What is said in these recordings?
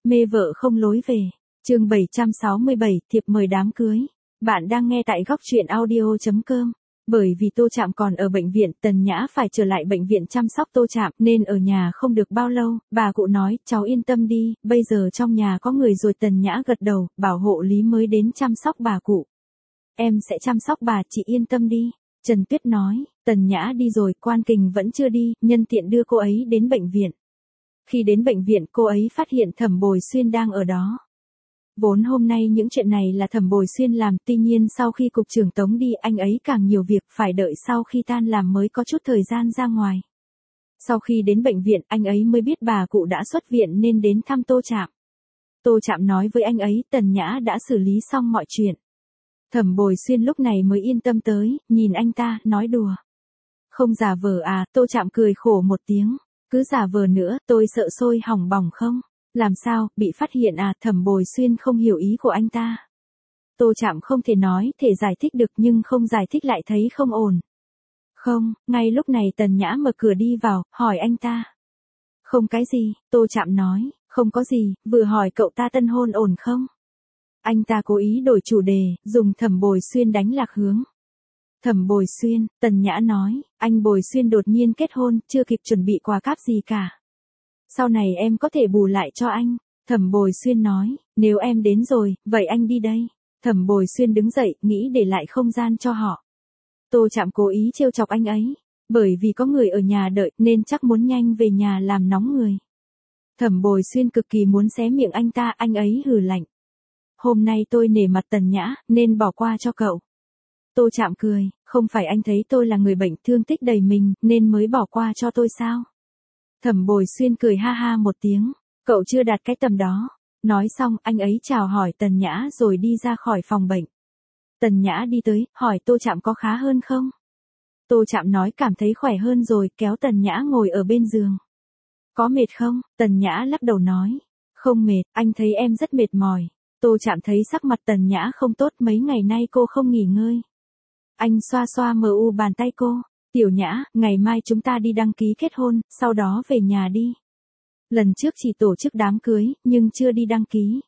Mê vợ không lối về. Chương 767, thiệp mời đám cưới. Bạn đang nghe tại góc truyện audio.com. Bởi vì Tô Trạm còn ở bệnh viện, Tần Nhã phải trở lại bệnh viện chăm sóc Tô Trạm, nên ở nhà không được bao lâu. Bà cụ nói, cháu yên tâm đi, bây giờ trong nhà có người rồi. Tần Nhã gật đầu, bảo hộ lý mới đến chăm sóc bà cụ. Em sẽ chăm sóc bà, chị yên tâm đi. Trần Tuyết nói, Tần Nhã đi rồi, Quan Kình vẫn chưa đi, nhân tiện đưa cô ấy đến bệnh viện. Khi đến bệnh viện, cô ấy phát hiện Thẩm Bồi Xuyên đang ở đó. Vốn hôm nay những chuyện này là Thẩm Bồi Xuyên làm, tuy nhiên sau khi cục trưởng tống đi, anh ấy càng nhiều việc, phải đợi sau khi tan làm mới có chút thời gian ra ngoài. Sau khi đến bệnh viện, anh ấy mới biết bà cụ đã xuất viện nên đến thăm Tô Trạm. Tô Trạm nói với anh ấy, Tần Nhã đã xử lý xong mọi chuyện. Thẩm Bồi Xuyên lúc này mới yên tâm tới, nhìn anh ta, nói đùa. Không giả vờ à? Tô Trạm cười khổ một tiếng. Cứ giả vờ nữa, tôi sợ sôi hỏng bỏng không? Làm sao, bị phát hiện à? Thẩm Bồi Xuyên không hiểu ý của anh ta. Tô Trạm không thể nói, thể giải thích được nhưng không giải thích lại thấy không ổn. Không, ngay lúc này Tần Nhã mở cửa đi vào, hỏi anh ta. Không cái gì, Tô Trạm nói, không có gì, vừa hỏi cậu ta tân hôn ổn không? Anh ta cố ý đổi chủ đề, dùng Thẩm Bồi Xuyên đánh lạc hướng. Thẩm Bồi Xuyên, Tần Nhã nói, anh Bồi Xuyên đột nhiên kết hôn, chưa kịp chuẩn bị quà cáp gì cả. Sau này em có thể bù lại cho anh. Thẩm Bồi Xuyên nói, nếu em đến rồi, vậy anh đi đây. Thẩm Bồi Xuyên đứng dậy, nghĩ để lại không gian cho họ. Tô Trạm cố ý trêu chọc anh ấy. Bởi vì có người ở nhà đợi, nên chắc muốn nhanh về nhà làm nóng người. Thẩm Bồi Xuyên cực kỳ muốn xé miệng anh ta, anh ấy hừ lạnh. Hôm nay tôi nể mặt Tần Nhã, nên bỏ qua cho cậu. Tô Trạm cười, không phải anh thấy tôi là người bệnh thương tích đầy mình, nên mới bỏ qua cho tôi sao? Thẩm Bồi Xuyên cười ha ha một tiếng, cậu chưa đạt cái tầm đó. Nói xong, anh ấy chào hỏi Tần Nhã rồi đi ra khỏi phòng bệnh. Tần Nhã đi tới, hỏi Tô Trạm có khá hơn không? Tô Trạm nói cảm thấy khỏe hơn rồi, kéo Tần Nhã ngồi ở bên giường. Có mệt không? Tần Nhã lắc đầu nói, không mệt, anh thấy em rất mệt mỏi. Tô Trạm thấy sắc mặt Tần Nhã không tốt, mấy ngày nay cô không nghỉ ngơi. Anh xoa xoa mờ u bàn tay cô. Tiểu Nhã, ngày mai chúng ta đi đăng ký kết hôn, sau đó về nhà đi. Lần trước chỉ tổ chức đám cưới, nhưng chưa đi đăng ký.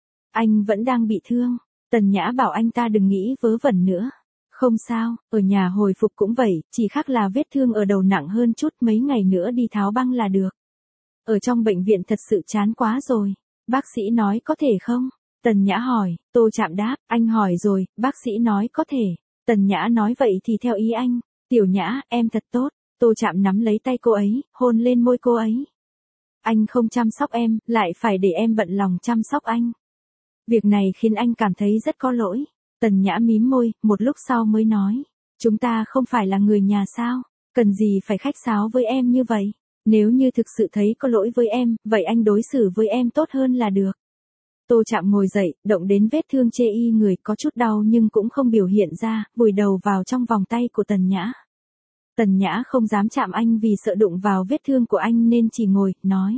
Anh vẫn đang bị thương. Tần Nhã bảo anh ta đừng nghĩ vớ vẩn nữa. Không sao, ở nhà hồi phục cũng vậy, chỉ khác là vết thương ở đầu nặng hơn chút, mấy ngày nữa đi tháo băng là được. Ở trong bệnh viện thật sự chán quá rồi. Bác sĩ nói có thể không? Tần Nhã hỏi, Tô Trạm đáp, anh hỏi rồi, bác sĩ nói có thể. Tần Nhã nói vậy thì theo ý anh. Tiểu Nhã, em thật tốt. Tô Trạm nắm lấy tay cô ấy, hôn lên môi cô ấy. Anh không chăm sóc em, lại phải để em bận lòng chăm sóc anh. Việc này khiến anh cảm thấy rất có lỗi. Tần Nhã mím môi, một lúc sau mới nói. Chúng ta không phải là người nhà sao? Cần gì phải khách sáo với em như vậy? Nếu như thực sự thấy có lỗi với em, vậy anh đối xử với em tốt hơn là được. Tô Trạm ngồi dậy, động đến vết thương chê y người, có chút đau nhưng cũng không biểu hiện ra, vùi đầu vào trong vòng tay của Tần Nhã. Tần Nhã không dám chạm anh vì sợ đụng vào vết thương của anh nên chỉ ngồi, nói.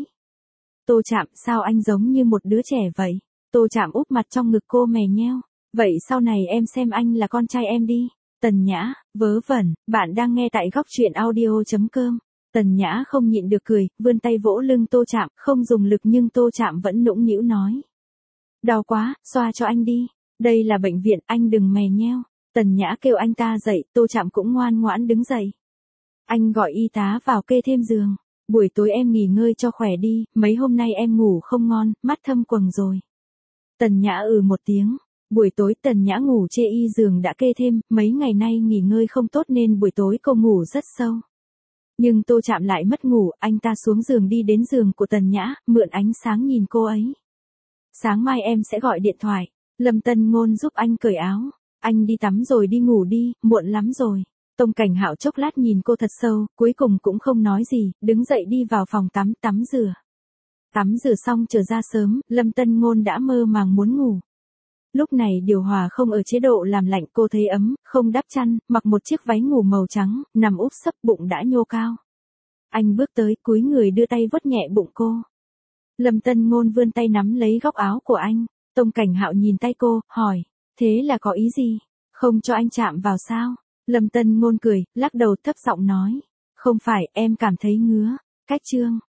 Tô Trạm, sao anh giống như một đứa trẻ vậy? Tô Trạm úp mặt trong ngực cô mè nheo. Vậy sau này em xem anh là con trai em đi. Tần Nhã, vớ vẩn, bạn đang nghe tại góc truyện audio.com. Tần Nhã không nhịn được cười, vươn tay vỗ lưng Tô Trạm, không dùng lực nhưng Tô Trạm vẫn nũng nĩu nói. Đau quá, xoa cho anh đi. Đây là bệnh viện, anh đừng mè nheo. Tần Nhã kêu anh ta dậy, Tô Trạm cũng ngoan ngoãn đứng dậy. Anh gọi y tá vào kê thêm giường. Buổi tối em nghỉ ngơi cho khỏe đi, mấy hôm nay em ngủ không ngon, mắt thâm quầng rồi. Tần Nhã một tiếng. Buổi tối Tần Nhã ngủ chê y giường đã kê thêm, mấy ngày nay nghỉ ngơi không tốt nên buổi tối cô ngủ rất sâu. Nhưng Tô Trạm lại mất ngủ, anh ta xuống giường đi đến giường của Tần Nhã, mượn ánh sáng nhìn cô ấy. Sáng mai em sẽ gọi điện thoại. Lâm Tân Ngôn giúp anh cởi áo. Anh đi tắm rồi đi ngủ đi, muộn lắm rồi. Tông Cảnh Hạo chốc lát nhìn cô thật sâu, cuối cùng cũng không nói gì, đứng dậy đi vào phòng tắm, tắm rửa. Tắm rửa xong trở ra sớm, Lâm Tân Ngôn đã mơ màng muốn ngủ. Lúc này điều hòa không ở chế độ làm lạnh, cô thấy ấm, không đắp chăn, mặc một chiếc váy ngủ màu trắng, nằm úp sấp, bụng đã nhô cao. Anh bước tới, cúi người đưa tay vuốt nhẹ bụng cô. Lâm Tân Ngôn vươn tay nắm lấy góc áo của anh. Tông Cảnh Hạo nhìn tay cô, hỏi, thế là có ý gì? Không cho anh chạm vào sao? Lâm Tân Ngôn cười, lắc đầu thấp giọng nói, không phải, em cảm thấy ngứa. Cách chương